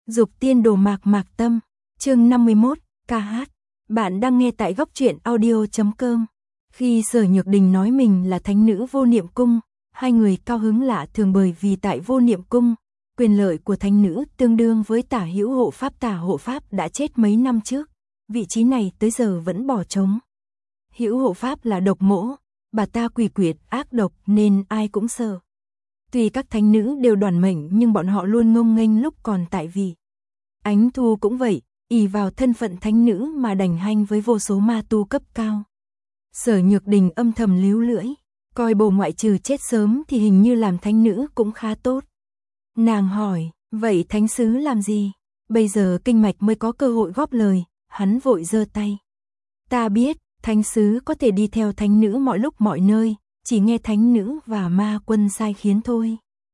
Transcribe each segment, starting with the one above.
Dục tiên đồ mạc mạc tâm, chương 51, ca hát. Bạn đang nghe tại góc truyện audio.com. Khi Sở Nhược Đình nói mình là thánh nữ Vô Niệm Cung, hai người cao hứng lạ thường bởi vì tại Vô Niệm Cung, quyền lợi của thánh nữ tương đương với Tả Hữu hộ pháp. Tả hộ pháp đã chết mấy năm trước, vị trí này tới giờ vẫn bỏ trống. Hữu hộ pháp là độc mỗ, bà ta quỷ quyệt ác độc nên ai cũng sợ. Tuy các thánh nữ đều đoản mệnh nhưng bọn họ luôn ngông nghênh lúc còn tại vị. Ánh Thu cũng vậy, ỷ vào thân phận thánh nữ mà đành hanh với vô số ma tu cấp cao. Sở Nhược Đình âm thầm líu lưỡi, coi bộ ngoại trừ chết sớm thì hình như làm thánh nữ cũng khá tốt. Nàng hỏi, vậy thánh sứ làm gì? Bây giờ kinh mạch mới có cơ hội góp lời, hắn vội giơ tay. Ta biết, thánh sứ có thể đi theo thánh nữ mọi lúc mọi nơi, chỉ nghe thánh nữ và ma quân sai khiến thôi.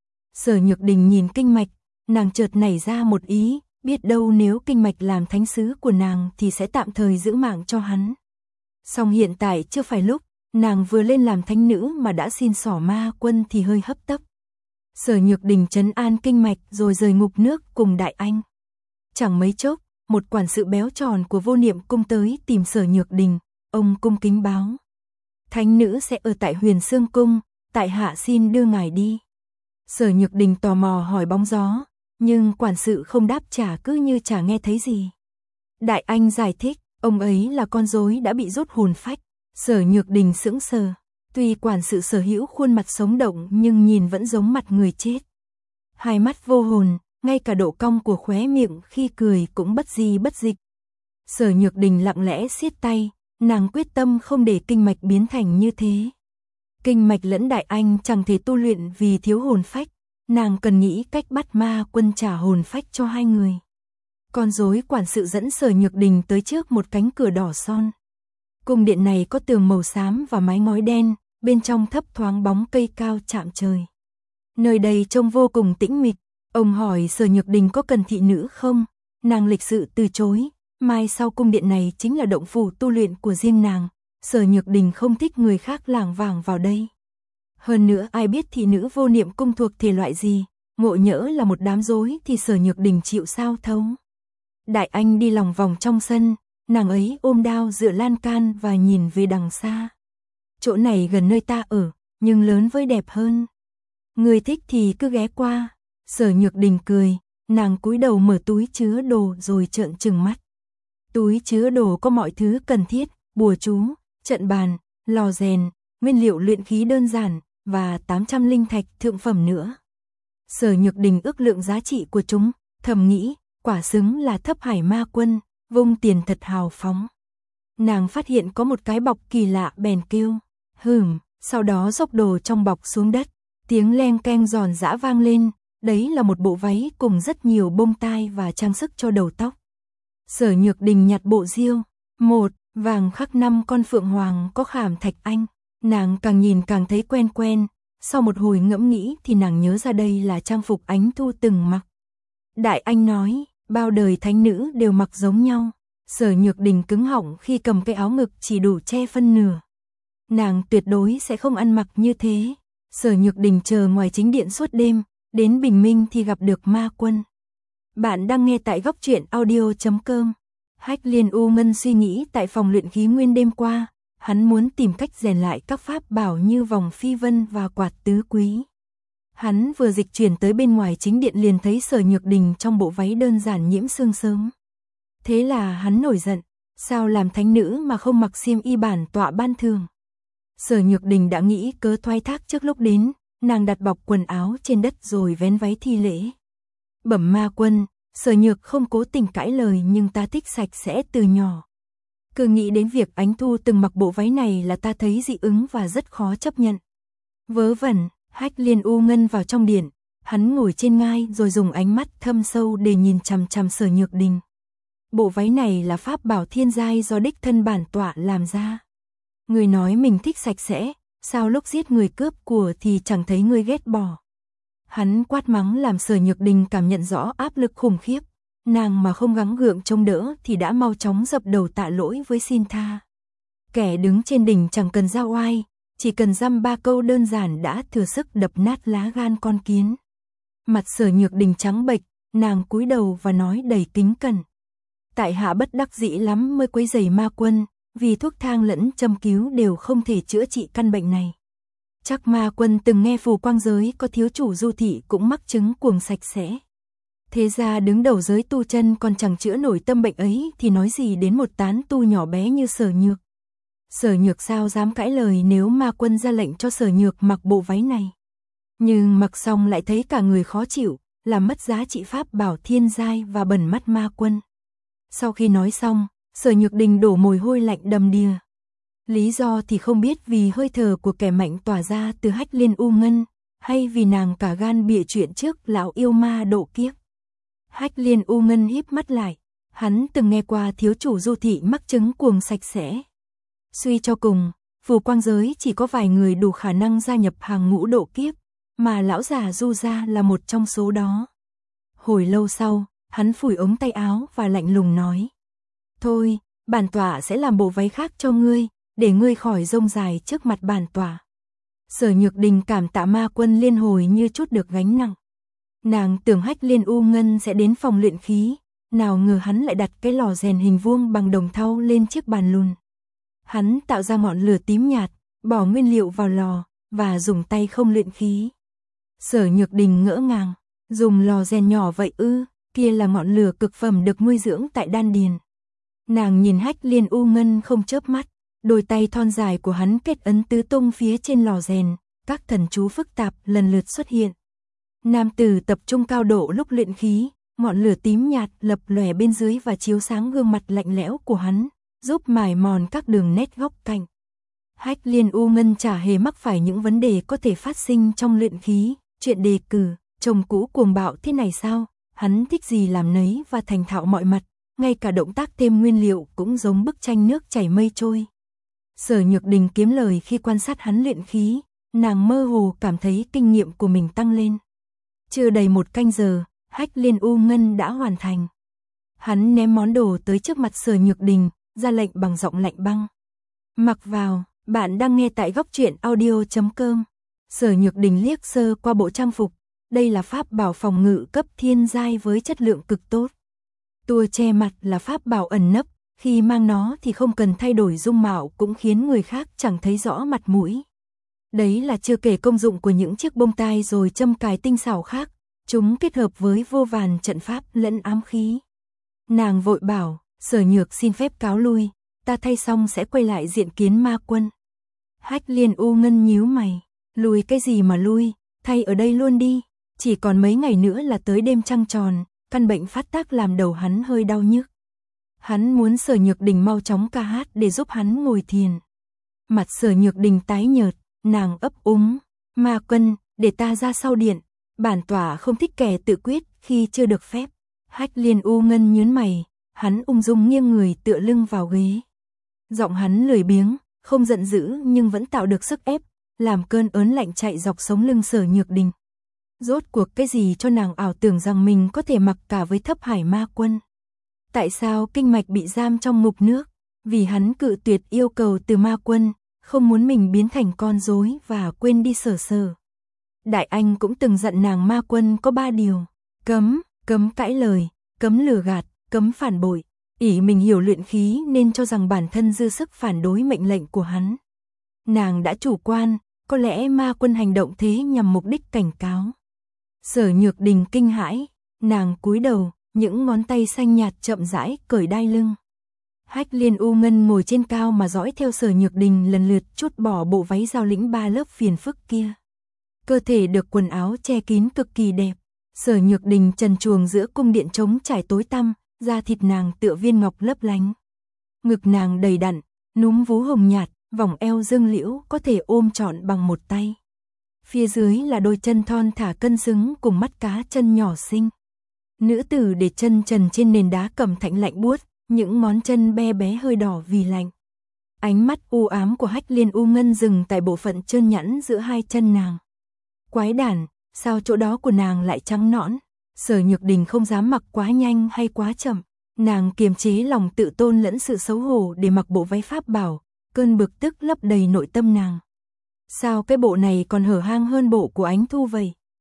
Sở Nhược Đình nhìn kinh mạch, nàng chợt nảy ra một ý, biết đâu nếu kinh mạch làm thánh sứ của nàng thì sẽ tạm thời giữ mạng cho hắn. Song hiện tại chưa phải lúc, nàng vừa lên làm thánh nữ mà đã xin xỏ ma quân thì hơi hấp tấp. Sở Nhược Đình trấn an kinh mạch rồi rời ngục nước cùng Đại Anh. Chẳng mấy chốc, một quản sự béo tròn của Vô Niệm Cung tới tìm Sở Nhược Đình, ông cung kính báo. Thánh nữ sẽ ở tại Huyền Sương Cung, tại hạ xin đưa ngài đi. Sở Nhược Đình tò mò hỏi bóng gió, nhưng quản sự không đáp trả, cứ như chả nghe thấy gì. Đại Anh giải thích, ông ấy là con rối đã bị rút hồn phách. Sở Nhược Đình sững sờ, tuy quản sự sở hữu khuôn mặt sống động nhưng nhìn vẫn giống mặt người chết. Hai mắt vô hồn, ngay cả độ cong của khóe miệng khi cười cũng bất di bất dịch. Sở Nhược Đình lặng lẽ siết tay, nàng quyết tâm không để kinh mạch biến thành như thế. Kinh mạch lẫn Đại Anh chẳng thể tu luyện vì thiếu hồn phách, nàng cần nghĩ cách bắt ma quân trả hồn phách cho hai người. Con rối quản sự dẫn Sở Nhược Đình tới trước một cánh cửa đỏ son. Cung điện này có tường màu xám và mái ngói đen, bên trong thấp thoáng bóng cây cao chạm trời. Nơi đây trông vô cùng tĩnh mịch. Ông hỏi Sở Nhược Đình có cần thị nữ không, nàng lịch sự từ chối. Mai sau cung điện này chính là động phủ tu luyện của riêng nàng, Sở Nhược Đình không thích người khác lảng vảng vào đây. Hơn nữa ai biết thị nữ Vô Niệm Cung thuộc thể loại gì, ngộ nhỡ là một đám rối thì Sở Nhược Đình chịu sao thấu. Đại Anh đi lòng vòng trong sân, nàng ấy ôm đao dựa lan can và nhìn về đằng xa. Chỗ này gần nơi ta ở, nhưng lớn với đẹp hơn. Người thích thì cứ ghé qua. Sở Nhược Đình cười, nàng cúi đầu mở túi chứa đồ rồi trợn trừng mắt. Túi chứa đồ có mọi thứ cần thiết, bùa chú, trận bàn, lò rèn, nguyên liệu luyện khí đơn giản, và 800 linh thạch thượng phẩm nữa. Sở Nhược Đình ước lượng giá trị của chúng, thầm nghĩ, quả xứng là Thấp Hải ma quân, vung tiền thật hào phóng. Nàng phát hiện có một cái bọc kỳ lạ bèn kêu, sau đó dốc đồ trong bọc xuống đất, tiếng leng keng giòn giã vang lên, đấy là một bộ váy cùng rất nhiều bông tai và trang sức cho đầu tóc. Sở Nhược Đình nhặt bộ diêu, một, vàng khắc 5 con phượng hoàng có khảm thạch anh, nàng càng nhìn càng thấy quen quen, sau một hồi ngẫm nghĩ thì nàng nhớ ra đây là trang phục Ánh Thu từng mặc. Đại Anh nói, bao đời thánh nữ đều mặc giống nhau. Sở Nhược Đình cứng họng khi cầm cái áo ngực chỉ đủ che phân nửa. Nàng tuyệt đối sẽ không ăn mặc như thế. Sở Nhược Đình chờ ngoài chính điện suốt đêm, đến bình minh thì gặp được ma quân. Bạn đang nghe tại góc truyện audio.com. Hách Liên U Ngân suy nghĩ tại phòng luyện khí nguyên đêm qua, hắn muốn tìm cách rèn lại các pháp bảo như vòng phi vân và quạt tứ quý. Hắn vừa dịch chuyển tới bên ngoài chính điện liền thấy Sở Nhược Đình trong bộ váy đơn giản nhiễm sương sớm. Thế là hắn nổi giận, sao làm thánh nữ mà không mặc xiêm y bản tọa ban thường. Sở Nhược Đình đã nghĩ cớ thoái thác trước lúc đến, nàng đặt bọc quần áo trên đất rồi vén váy thi lễ. Bẩm ma quân, Sở Nhược không cố tình cãi lời nhưng ta thích sạch sẽ từ nhỏ. Cứ nghĩ đến việc Ánh Thu từng mặc bộ váy này là ta thấy dị ứng và rất khó chấp nhận. Vớ vẩn, Hách Liên U Ngân vào trong điện, hắn ngồi trên ngai rồi dùng ánh mắt thâm sâu để nhìn chằm chằm Sở Nhược Đình. Bộ váy này là pháp bảo thiên giai do đích thân bản tọa làm ra. Người nói mình thích sạch sẽ, sao lúc giết người cướp của thì chẳng thấy người ghét bỏ. Hắn quát mắng làm Sở Nhược Đình cảm nhận rõ áp lực khủng khiếp, nàng mà không gắng gượng chống đỡ thì đã mau chóng dập đầu tạ lỗi với xin tha. Kẻ đứng trên đỉnh chẳng cần ra oai, chỉ cần dăm 3 câu đơn giản đã thừa sức đập nát lá gan con kiến. Mặt Sở Nhược Đình trắng bệch, nàng cúi đầu và nói đầy kính cẩn. Tại hạ bất đắc dĩ lắm mới quấy rầy ma quân, vì thuốc thang lẫn châm cứu đều không thể chữa trị căn bệnh này. Chắc ma quân từng nghe Phù Quang giới có thiếu chủ Du Thị cũng mắc chứng cuồng sạch sẽ. Thế ra đứng đầu giới tu chân còn chẳng chữa nổi tâm bệnh ấy thì nói gì đến một tán tu nhỏ bé như Sở Nhược. Sở Nhược sao dám cãi lời nếu ma quân ra lệnh cho Sở Nhược mặc bộ váy này. Nhưng mặc xong lại thấy cả người khó chịu, làm mất giá trị pháp bảo thiên giai và bẩn mắt ma quân. Sau khi nói xong, Sở Nhược Đình đổ mồ hôi lạnh đầm đìa. Lý do thì không biết vì hơi thở của kẻ mạnh tỏa ra từ Hách Liên U Ngân, hay vì nàng cả gan bịa chuyện trước lão yêu ma độ kiếp. Hách Liên U Ngân híp mắt lại, hắn từng nghe qua thiếu chủ Du Thị mắc chứng cuồng sạch sẽ. Suy cho cùng, Phù Quang giới chỉ có vài người đủ khả năng gia nhập hàng ngũ độ kiếp, mà lão già Du gia là một trong số đó. Hồi lâu sau, hắn phủi ống tay áo và lạnh lùng nói: "Thôi, bản tọa sẽ làm bộ váy khác cho ngươi, để ngươi khỏi rông dài trước mặt bản tọa." Sở Nhược Đình cảm tạ ma quân liên hồi như chút được gánh nặng. Nàng tưởng Hách Liên U Ngân sẽ đến phòng luyện khí, nào ngờ hắn lại đặt cái lò rèn hình vuông bằng đồng thau lên chiếc bàn lùn. Hắn tạo ra ngọn lửa tím nhạt, bỏ nguyên liệu vào lò, và dùng tay không luyện khí. Sở Nhược Đình ngỡ ngàng, dùng lò rèn nhỏ vậy ư, kia là ngọn lửa cực phẩm được nuôi dưỡng tại đan điền. Nàng nhìn Hách Liên U Ngân không chớp mắt, đôi tay thon dài của hắn kết ấn tứ tung phía trên lò rèn, các thần chú phức tạp lần lượt xuất hiện. Nam tử tập trung cao độ lúc luyện khí, ngọn lửa tím nhạt lập lòe bên dưới và chiếu sáng gương mặt lạnh lẽo của hắn, giúp mài mòn các đường nét góc cạnh. Hách Liên U Ngân chả hề mắc phải những vấn đề có thể phát sinh trong luyện khí, chuyện đề cử, chồng cũ cuồng bạo thế này sao, hắn thích gì làm nấy và thành thạo mọi mặt, ngay cả động tác thêm nguyên liệu cũng giống bức tranh nước chảy mây trôi. Sở Nhược Đình kiếm lời khi quan sát hắn luyện khí, nàng mơ hồ cảm thấy kinh nghiệm của mình tăng lên. Chưa đầy một canh giờ, Hách Liên U Ngân đã hoàn thành. Hắn ném món đồ tới trước mặt Sở Nhược Đình, ra lệnh bằng giọng lạnh băng: "Mặc vào." Bạn đang nghe tại góc truyện audio.com. Sở Nhược Đình liếc sơ qua bộ trang phục, đây là pháp bảo phòng ngự cấp thiên giai với chất lượng cực tốt. Tua che mặt là pháp bảo ẩn nấp, khi mang nó thì không cần thay đổi dung mạo cũng khiến người khác chẳng thấy rõ mặt mũi. Đấy là chưa kể công dụng của những chiếc bông tai rồi châm cài tinh xảo khác, chúng kết hợp với vô vàn trận pháp lẫn ám khí. Nàng vội bảo: "Sở Nhược xin phép cáo lui, ta thay xong sẽ quay lại diện kiến ma quân." Hách Liên U Ngân nhíu mày: "Lui cái gì mà lui, thay ở đây luôn đi, chỉ còn mấy ngày nữa là tới đêm trăng tròn." Căn bệnh phát tác làm đầu hắn hơi đau nhức. Hắn muốn Sở Nhược Đình mau chóng ca hát để giúp hắn ngồi thiền. Mặt Sở Nhược Đình tái nhợt, nàng ấp úng: "Ma quân, để ta ra sau điện, bản tọa không thích kẻ tự quyết khi chưa được phép." Hách Liên U Ngân nhướng mày, hắn ung dung nghiêng người tựa lưng vào ghế. Giọng hắn lười biếng, không giận dữ nhưng vẫn tạo được sức ép, làm cơn ớn lạnh chạy dọc sống lưng Sở Nhược Đình. Rốt cuộc cái gì cho nàng ảo tưởng rằng mình có thể mặc cả với Thấp Hải ma quân? Tại sao kinh mạch bị giam trong ngục nước? Vì hắn cự tuyệt yêu cầu từ ma quân, không muốn mình biến thành con rối và quên đi Sở Sở. Đại Anh cũng từng dặn nàng ma quân có 3 điều: cấm, cấm cãi lời, cấm lừa gạt, cấm phản bội. Ỷ mình hiểu luyện khí nên cho rằng bản thân dư sức phản đối mệnh lệnh của hắn. Nàng đã chủ quan, có lẽ ma quân hành động thế nhằm mục đích cảnh cáo. Sở Nhược Đình kinh hãi, nàng cúi đầu, những ngón tay xanh nhạt chậm rãi cởi đai lưng. Hách Liên U Ngân ngồi trên cao mà dõi theo Sở Nhược Đình lần lượt trút bỏ bộ váy giao lĩnh 3 lớp phiền phức kia. Cơ thể được quần áo che kín cực kỳ đẹp. Sở Nhược Đình trần truồng giữa cung điện trống trải tối tăm, da thịt nàng tựa viên ngọc lấp lánh. Ngực nàng đầy đặn, núm vú hồng nhạt, vòng eo dương liễu có thể ôm trọn bằng một tay. Phía dưới là đôi chân thon thả cân xứng cùng mắt cá chân nhỏ xinh. Nữ tử để chân trần trên nền đá cẩm thạch lạnh buốt, những ngón chân be bé hơi đỏ vì lạnh. Ánh mắt u ám của Hách Liên U Ngân dừng tại bộ phận trơn nhẵn giữa hai chân nàng. Quái đản, sao chỗ đó của nàng lại trắng nõn? Sở Nhược Đình không dám mặc quá nhanh hay quá chậm. Nàng kiềm chế lòng tự tôn lẫn sự xấu hổ để mặc bộ váy pháp bảo, cơn bực tức lấp đầy nội tâm nàng. Sao cái bộ này còn hở hang hơn bộ của Ánh Thu vậy?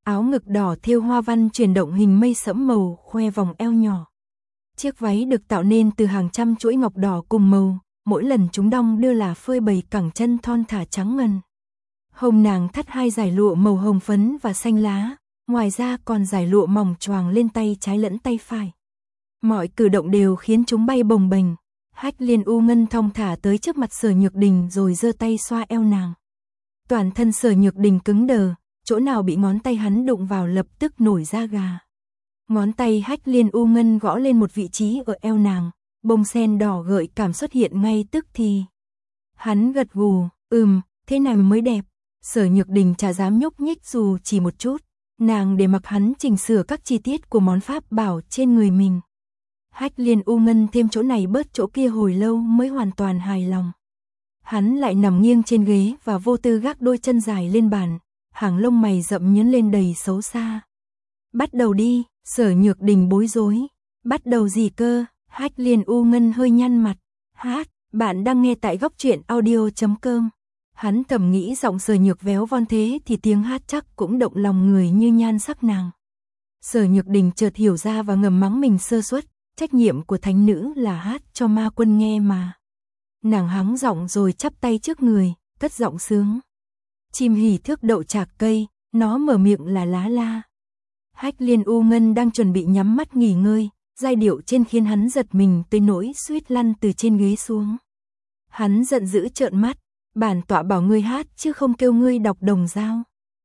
áo ngực đỏ thêu hoa văn chuyển động hình mây sẫm màu khoe vòng eo nhỏ. Chiếc váy được tạo nên từ hàng trăm chuỗi ngọc đỏ cùng màu, mỗi lần chúng đong đưa là phơi bày cẳng chân thon thả trắng ngần. Hông nàng thắt 2 dải lụa màu hồng phấn và xanh lá, ngoài ra còn dải lụa mỏng choàng lên tay trái lẫn tay phải. Mọi cử động đều khiến chúng bay bồng bềnh. Hách Liên U Ngân thong thả tới trước mặt Sở Nhược Đình rồi giơ tay xoa eo nàng. Toàn thân Sở Nhược Đình cứng đờ, chỗ nào bị ngón tay hắn đụng vào lập tức nổi da gà. Ngón tay Hách Liên U Ngân gõ lên một vị trí ở eo nàng, bông sen đỏ gợi cảm xuất hiện ngay tức thì. Hắn gật gù, thế này mới đẹp. Sở Nhược Đình chả dám nhúc nhích dù chỉ một chút, nàng để mặc hắn chỉnh sửa các chi tiết của món pháp bảo trên người mình. Hách Liên U Ngân thêm chỗ này bớt chỗ kia hồi lâu mới hoàn toàn hài lòng. Hắn lại nằm nghiêng trên ghế và vô tư gác đôi chân dài lên bàn, hàng lông mày rậm nhướng lên đầy xấu xa. Bắt đầu đi, Sở Nhược Đình bối rối. Bắt đầu gì cơ? Hách Liên U Ngân hơi nhăn mặt. Bạn đang nghe tại góc truyện audio.com. Hắn thầm nghĩ giọng Sở Nhược véo von thế thì tiếng hát chắc cũng động lòng người như nhan sắc nàng. Sở Nhược Đình chợt hiểu ra và ngầm mắng mình sơ suất, trách nhiệm của thánh nữ là hát cho ma quân nghe mà. Nàng hắng giọng rồi chắp tay trước người, cất giọng sướng. Chim hỉ thước đậu chạc cây, nó mở miệng là lá la. Hách Liên U Ngân đang chuẩn bị nhắm mắt nghỉ ngơi, giai điệu trên khiến hắn giật mình tới nỗi suýt lăn từ trên ghế xuống. Hắn giận dữ trợn mắt, bản tọa bảo ngươi hát chứ không kêu ngươi đọc đồng dao.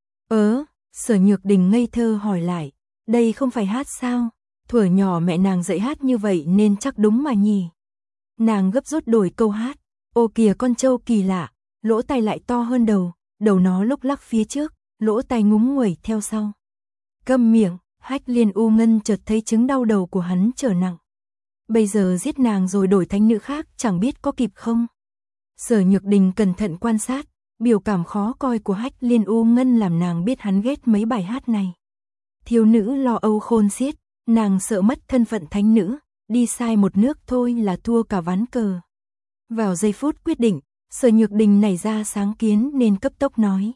Sở Nhược Đình ngây thơ hỏi lại, đây không phải hát sao? Thuở nhỏ mẹ nàng dạy hát như vậy nên chắc đúng mà nhỉ. Nàng gấp rút đổi câu hát, ô kìa con trâu kỳ lạ, lỗ tai lại to hơn đầu, đầu nó lúc lắc phía trước, lỗ tai ngúng nguẩy theo sau. Câm miệng, Hách Liên U Ngân chợt thấy chứng đau đầu của hắn trở nặng. Bây giờ giết nàng rồi đổi thánh nữ khác chẳng biết có kịp không. Sở Nhược Đình cẩn thận quan sát, biểu cảm khó coi của Hách Liên U Ngân làm nàng biết hắn ghét mấy bài hát này. Thiếu nữ lo âu khôn xiết, nàng sợ mất thân phận thánh nữ, đi sai một nước thôi là thua cả ván cờ. Vào giây phút quyết định, Sở Nhược Đình nảy ra sáng kiến nên cấp tốc nói.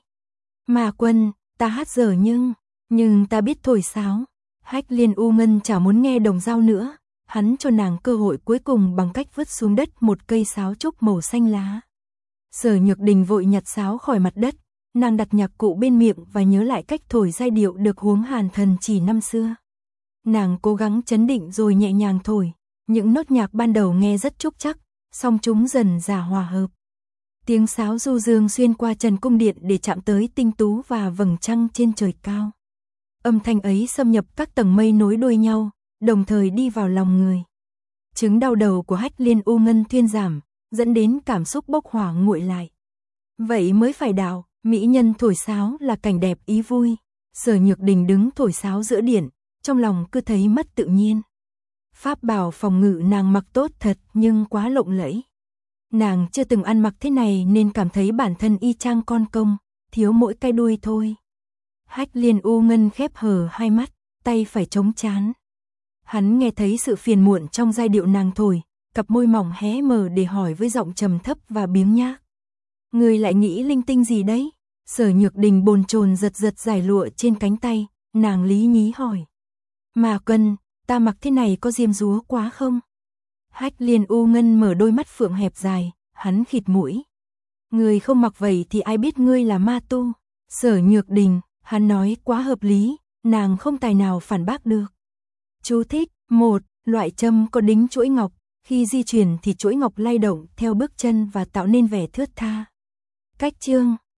Mà quân, ta hát dở nhưng ta biết thổi sáo. Hách Liên U Ngân chả muốn nghe đồng dao nữa, hắn cho nàng cơ hội cuối cùng bằng cách vứt xuống đất một cây sáo trúc màu xanh lá. Sở Nhược Đình vội nhặt sáo khỏi mặt đất, nàng đặt nhạc cụ bên miệng và nhớ lại cách thổi giai điệu được Huống Hàn Thần chỉ năm xưa. Nàng cố gắng trấn định rồi nhẹ nhàng thổi, những nốt nhạc ban đầu nghe rất trúc chắc, song chúng dần già hòa hợp. Tiếng sáo du dương xuyên qua trần cung điện để chạm tới tinh tú và vầng trăng trên trời cao. Âm thanh ấy xâm nhập các tầng mây nối đuôi nhau, đồng thời đi vào lòng người. Chứng đau đầu của Hách Liên U Ngân thuyên giảm, dẫn đến cảm xúc bốc hỏa nguội lại. Vậy mới phải đạo, mỹ nhân thổi sáo là cảnh đẹp ý vui. Sở Nhược Đình đứng thổi sáo giữa điện, trong lòng cứ thấy mất tự nhiên. Pháp bảo phòng ngự nàng mặc tốt thật nhưng quá lộng lẫy. Nàng chưa từng ăn mặc thế này nên cảm thấy bản thân y chang con công, thiếu mỗi cái đuôi thôi. Hách Liên U Ngân khép hờ hai mắt, tay phải chống trán. Hắn nghe thấy sự phiền muộn trong giai điệu nàng thổi, cặp môi mỏng hé mở để hỏi với giọng trầm thấp và biếng nhác. Người lại nghĩ linh tinh gì đấy? Sở Nhược Đình bồn chồn giật giải lụa trên cánh tay, nàng lý nhí hỏi. Mà Cân, ta mặc thế này có diêm dúa quá không? Hách Liên U Ngân mở đôi mắt phượng hẹp dài, hắn khịt mũi. Người không mặc vậy thì ai biết ngươi là ma tu? Sở Nhược Đình, hắn nói quá hợp lý, nàng không tài nào phản bác được. Chú thích: 1. Loại châm có đính chuỗi ngọc, khi di chuyển thì chuỗi ngọc lay động theo bước chân và tạo nên vẻ thướt tha. Cách chương